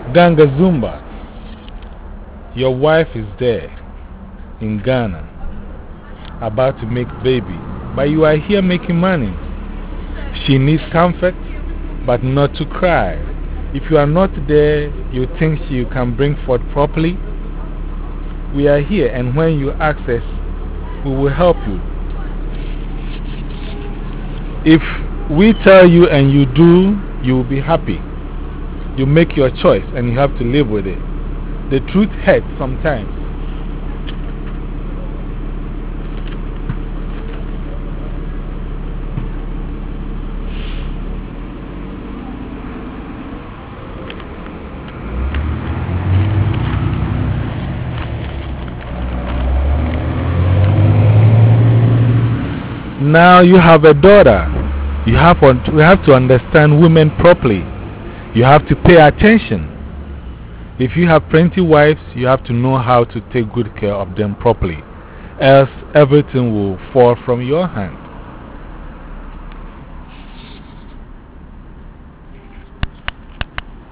Ganga Zumba. Your wife is there in Ghana about to make baby, but you are here making money. She needs comfort, but not to cry. If you are not there, you think you can bring forth properly. We are here, and when you ask us, we will help you. If we tell you and you do, you will be happy. You make your choice, and you have to live with it. The truth hurts sometimes. Now you have a daughter. We have to understand women properly. You have to pay attention. If you have plenty wives, you have to know how to take good care of them properly. Else everything will fall from your hand.